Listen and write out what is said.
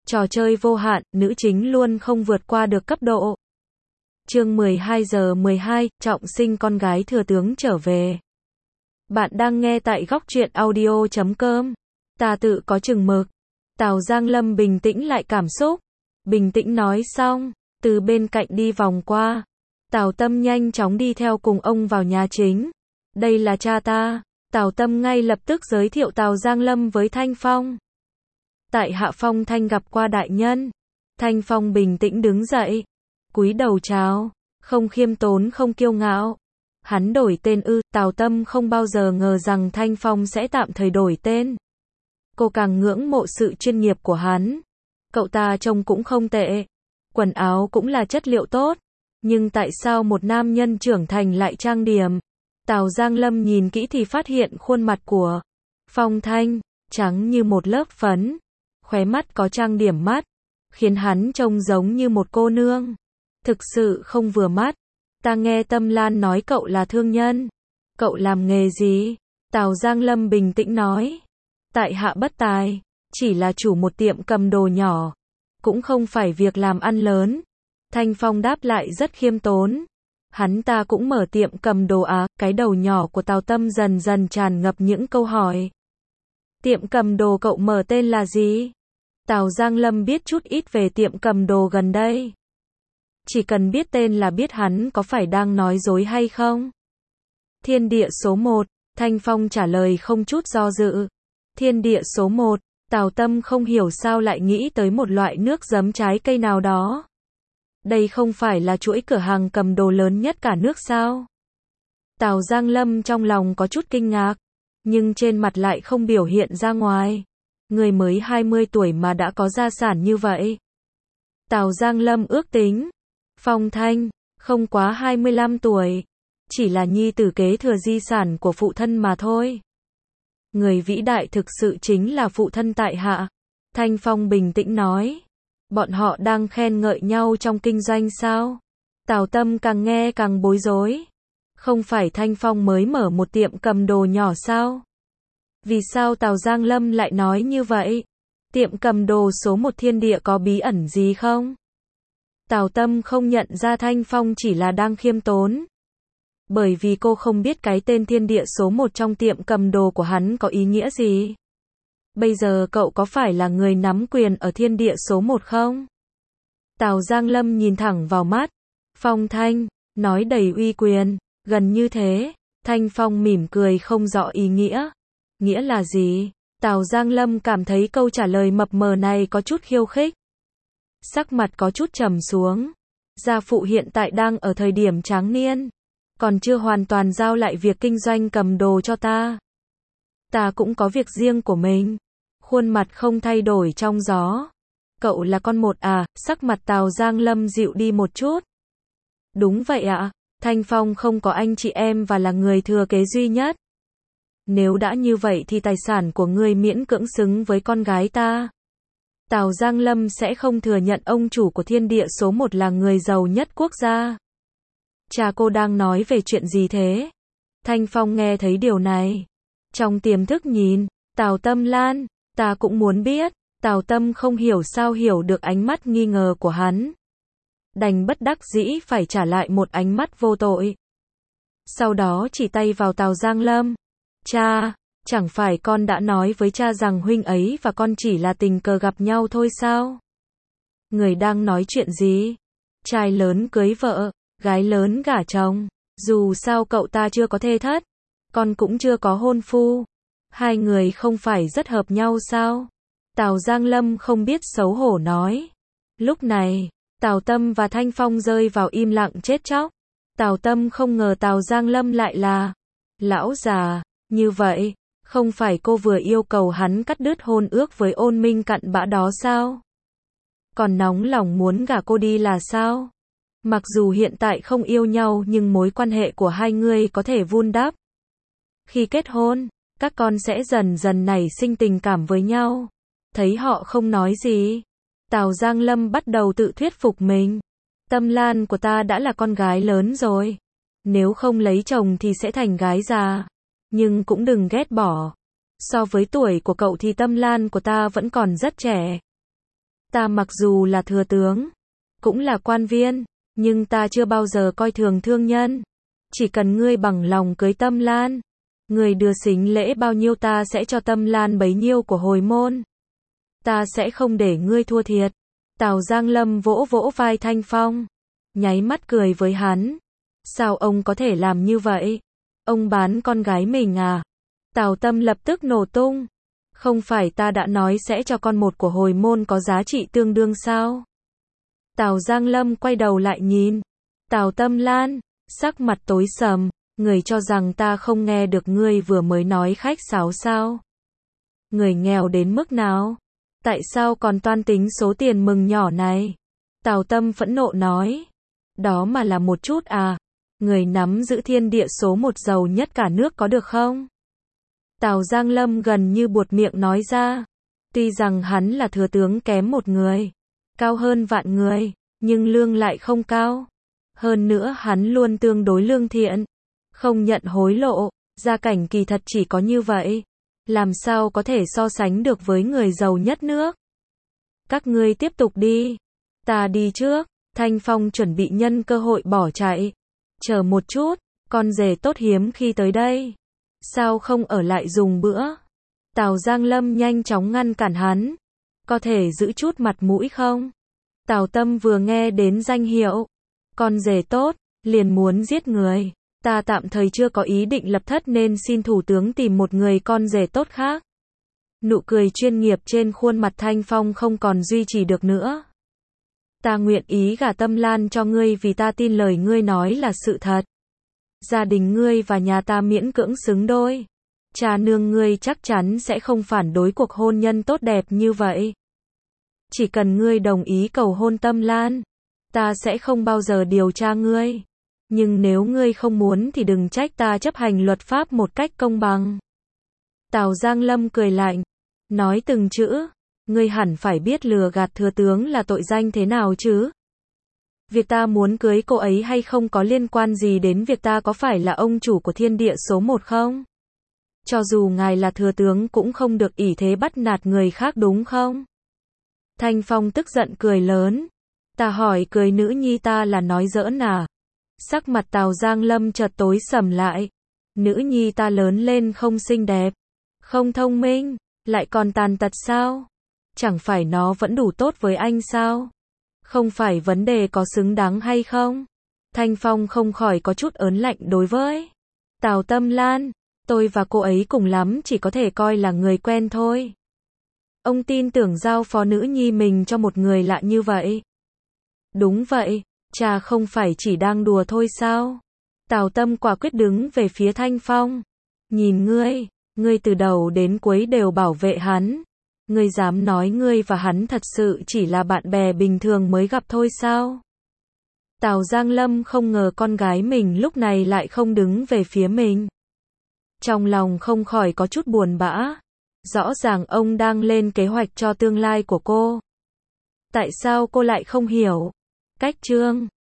Trò chơi vô hạn, nữ chính luôn không vượt qua được cấp độ. Chương 12 giờ 12, trọng sinh con gái thừa tướng trở về. Bạn đang nghe tại góc truyện audio.com. Ta tự có chừng mực. Tào Giang Lâm bình tĩnh lại cảm xúc. Bình tĩnh nói xong, từ bên cạnh đi vòng qua. Tào Tâm nhanh chóng đi theo cùng ông vào nhà chính. Đây là cha ta. Tào Tâm ngay lập tức giới thiệu Tào Giang Lâm với Thanh Phong. Tại hạ Phong Thanh gặp qua đại nhân. Thanh Phong bình tĩnh đứng dậy. Cúi đầu chào. Không khiêm tốn không kiêu ngạo. Hắn đổi tên ư? Tào Tâm không bao giờ ngờ rằng Thanh Phong sẽ tạm thời đổi tên. Cô càng ngưỡng mộ sự chuyên nghiệp của hắn. Cậu ta trông cũng không tệ. Quần áo cũng là chất liệu tốt. Nhưng tại sao một nam nhân trưởng thành lại trang điểm? Tào Giang Lâm nhìn kỹ thì phát hiện khuôn mặt của Phong Thanh trắng như một lớp phấn. Khóe mắt có trang điểm mắt, khiến hắn trông giống như một cô nương. Thực sự không vừa mắt. Ta nghe Tâm Lan nói cậu là thương nhân. Cậu làm nghề gì? Tào Giang Lâm bình tĩnh nói. Tại hạ bất tài, chỉ là chủ một tiệm cầm đồ nhỏ. Cũng không phải việc làm ăn lớn. Thanh Phong đáp lại rất khiêm tốn. Hắn ta cũng mở tiệm cầm đồ à? Cái đầu nhỏ của Tào Tâm dần dần tràn ngập những câu hỏi. Tiệm cầm đồ cậu mở tên là gì? Tào Giang Lâm biết chút ít về tiệm cầm đồ gần đây. Chỉ cần biết tên là biết hắn có phải đang nói dối hay không. Thiên địa số 1, Thanh Phong trả lời không chút do dự. Thiên địa số 1, Tào Tâm không hiểu sao lại nghĩ tới một loại nước giấm trái cây nào đó. Đây không phải là chuỗi cửa hàng cầm đồ lớn nhất cả nước sao? Tào Giang Lâm trong lòng có chút kinh ngạc, nhưng trên mặt lại không biểu hiện ra ngoài. Người mới 20 tuổi mà đã có gia sản như vậy. Tào Giang Lâm ước tính, Phong Thanh, không quá 25 tuổi. Chỉ là nhi tử kế thừa di sản của phụ thân mà thôi. Người vĩ đại thực sự chính là phụ thân tại hạ. Thanh Phong bình tĩnh nói. Bọn họ đang khen ngợi nhau trong kinh doanh sao? Tào Tâm càng nghe càng bối rối. Không phải Thanh Phong mới mở một tiệm cầm đồ nhỏ sao? Vì sao Tào Giang Lâm lại nói như vậy? Tiệm cầm đồ số 1 thiên địa có bí ẩn gì không? Tào Tâm không nhận ra Thanh Phong chỉ là đang khiêm tốn. Bởi vì cô không biết cái tên thiên địa số 1 trong tiệm cầm đồ của hắn có ý nghĩa gì. Bây giờ cậu có phải là người nắm quyền ở thiên địa số 1 không? Tào Giang Lâm nhìn thẳng vào mắt. Phong Thanh, nói đầy uy quyền, gần như thế. Thanh Phong mỉm cười không rõ ý nghĩa. Nghĩa là gì? Tào Giang Lâm cảm thấy câu trả lời mập mờ này có chút khiêu khích. Sắc mặt có chút trầm xuống. Gia phụ hiện tại đang ở thời điểm tráng niên. Còn chưa hoàn toàn giao lại việc kinh doanh cầm đồ cho ta. Ta cũng có việc riêng của mình. Khuôn mặt không thay đổi trong gió. Cậu là con một à? Sắc mặt Tào Giang Lâm dịu đi một chút. Đúng vậy ạ. Thanh Phong không có anh chị em và là người thừa kế duy nhất. Nếu đã như vậy thì tài sản của ngươi miễn cưỡng xứng với con gái ta. Tào Giang Lâm sẽ không thừa nhận ông chủ của thiên địa số 1 là người giàu nhất quốc gia. Cha cô đang nói về chuyện gì thế? Thanh Phong nghe thấy điều này. Trong tiềm thức nhìn, Tào Tâm Lan, ta cũng muốn biết. Tào Tâm không hiểu sao hiểu được ánh mắt nghi ngờ của hắn. Đành bất đắc dĩ phải trả lại một ánh mắt vô tội. Sau đó chỉ tay vào Tào Giang Lâm. Cha, chẳng phải con đã nói với cha rằng huynh ấy và con chỉ là tình cờ gặp nhau thôi sao? Người đang nói chuyện gì? Trai lớn cưới vợ, gái lớn gả chồng. Dù sao cậu ta chưa có thê thất, con cũng chưa có hôn phu. Hai người không phải rất hợp nhau sao? Tào Giang Lâm không biết xấu hổ nói. Lúc này, Tào Tâm và Thanh Phong rơi vào im lặng chết chóc. Tào Tâm không ngờ Tào Giang Lâm lại là lão già. Như vậy, không phải cô vừa yêu cầu hắn cắt đứt hôn ước với Ôn Minh cặn bã đó sao? Còn nóng lòng muốn gả cô đi là sao? Mặc dù hiện tại không yêu nhau nhưng mối quan hệ của hai người có thể vun đắp. Khi kết hôn, các con sẽ dần dần nảy sinh tình cảm với nhau. Thấy họ không nói gì. Tào Giang Lâm bắt đầu tự thuyết phục mình. Tâm Lan của ta đã là con gái lớn rồi. Nếu không lấy chồng thì sẽ thành gái già. Nhưng cũng đừng ghét bỏ. So với tuổi của cậu thì Tâm Lan của ta vẫn còn rất trẻ. Ta mặc dù là thừa tướng, cũng là quan viên, nhưng ta chưa bao giờ coi thường thương nhân. Chỉ cần ngươi bằng lòng cưới Tâm Lan, ngươi đưa sính lễ bao nhiêu ta sẽ cho Tâm Lan bấy nhiêu của hồi môn. Ta sẽ không để ngươi thua thiệt. Tào Giang Lâm vỗ vỗ vai Thanh Phong, nháy mắt cười với hắn. Sao ông có thể làm như vậy? Ông bán con gái mình à? Tào Tâm lập tức nổ tung. Không phải ta đã nói sẽ cho con một của hồi môn có giá trị tương đương sao? Tào Giang Lâm quay đầu lại nhìn Tào Tâm Lan, sắc mặt tối sầm, người cho rằng ta không nghe được ngươi vừa mới nói khách sáo sao? Người nghèo đến mức nào? Tại sao còn toan tính số tiền mừng nhỏ này? Tào Tâm phẫn nộ nói. Đó mà là một chút à? Người nắm giữ thiên địa số một giàu nhất cả nước có được không? Tào Giang Lâm gần như buột miệng nói ra. Tuy rằng hắn là thừa tướng kém một người, cao hơn vạn người, nhưng lương lại không cao. Hơn nữa hắn luôn tương đối lương thiện, không nhận hối lộ, gia cảnh kỳ thật chỉ có như vậy. Làm sao có thể so sánh được với người giàu nhất nước? Các ngươi tiếp tục đi. Ta đi trước. Thanh Phong chuẩn bị nhân cơ hội bỏ chạy. Chờ một chút, con rể tốt hiếm khi tới đây. Sao không ở lại dùng bữa? Tào Giang Lâm nhanh chóng ngăn cản hắn. Có thể giữ chút mặt mũi không? Tào Tâm vừa nghe đến danh hiệu con rể tốt, liền muốn giết người. Ta tạm thời chưa có ý định lập thất nên xin thủ tướng tìm một người con rể tốt khác. Nụ cười chuyên nghiệp trên khuôn mặt Thanh Phong không còn duy trì được nữa. Ta nguyện ý gả Tâm Lan cho ngươi vì ta tin lời ngươi nói là sự thật. Gia đình ngươi và nhà ta miễn cưỡng xứng đôi. Cha nương ngươi chắc chắn sẽ không phản đối cuộc hôn nhân tốt đẹp như vậy. Chỉ cần ngươi đồng ý cầu hôn Tâm Lan, ta sẽ không bao giờ điều tra ngươi. Nhưng nếu ngươi không muốn thì đừng trách ta chấp hành luật pháp một cách công bằng. Tào Giang Lâm cười lạnh, nói từng chữ, ngươi hẳn phải biết lừa gạt thừa tướng là tội danh thế nào chứ. Việc ta muốn cưới cô ấy hay không có liên quan gì đến việc ta có phải là ông chủ của thiên địa số một không? Cho dù ngài là thừa tướng cũng không được ỷ thế bắt nạt người khác đúng không? Thanh Phong tức giận cười lớn. Ta hỏi cười nữ nhi ta là nói giỡn à? Sắc mặt Tào Giang Lâm chợt tối sầm lại. Nữ nhi ta lớn lên không xinh đẹp, không thông minh, lại còn tàn tật sao? Chẳng phải nó vẫn đủ tốt với anh sao? Không phải vấn đề có xứng đáng hay không? Thanh Phong không khỏi có chút ớn lạnh đối với Tào Tâm Lan. Tôi và cô ấy cùng lắm chỉ có thể coi là người quen thôi. Ông tin tưởng giao phó nữ nhi mình cho một người lạ như vậy? Đúng vậy, cha không phải chỉ đang đùa thôi sao? Tào Tâm quả quyết đứng về phía Thanh Phong. Nhìn ngươi từ đầu đến cuối đều bảo vệ hắn. Ngươi dám nói ngươi và hắn thật sự chỉ là bạn bè bình thường mới gặp thôi sao? Tào Giang Lâm không ngờ con gái mình lúc này lại không đứng về phía mình. Trong lòng không khỏi có chút buồn bã. Rõ ràng ông đang lên kế hoạch cho tương lai của cô. Tại sao cô lại không hiểu? Cách chương